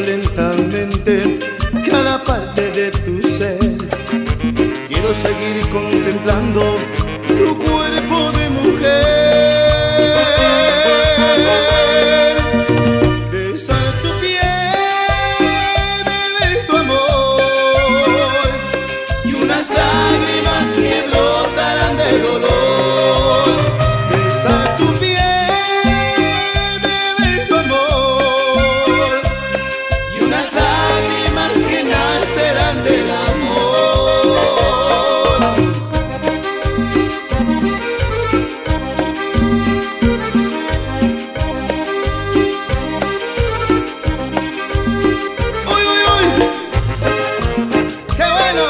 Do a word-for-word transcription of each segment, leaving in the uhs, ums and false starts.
lentamente cada parte de tu ser. Quiero seguir contemplando tu cuerpo de mujer. Besar tu piel, beber tu amor y unas lágrimas que brotarán de dolor. Besar tu piel, beber tu amor y unas lágrimas que nacerán del amor. ¡Uy, uy, uy! ¡Qué bueno!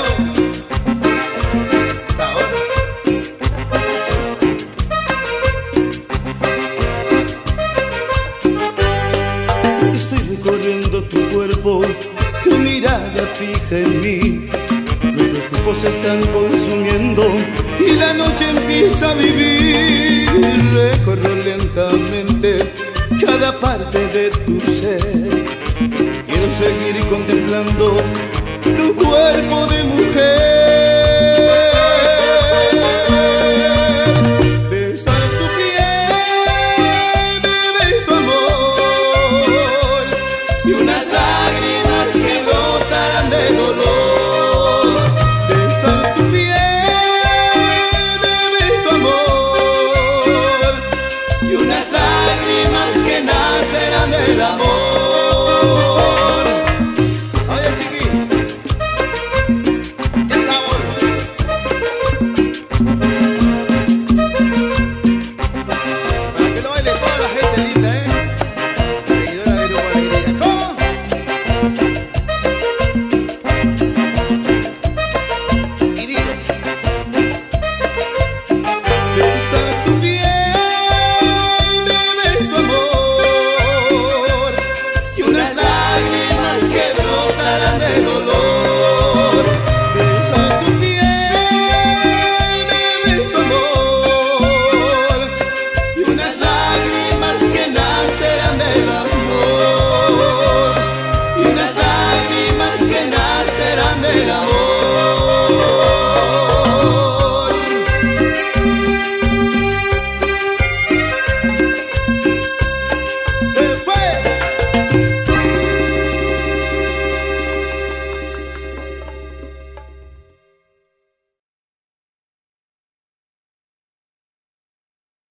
Estoy recorriendo tu cuerpo, tu mirada fija en mí. Nuestros cuerpos se están consumiendo y la noche empieza a vivir. Recorro lentamente cada parte de tu ser. Quiero seguir contemplando tu cuerpo de mujer. Besar tu piel, beber tu amor y unas lágrimas que brotarán de dolor. Besar tu piel, beber tu amor y unas lágrimas que nacerán del amor.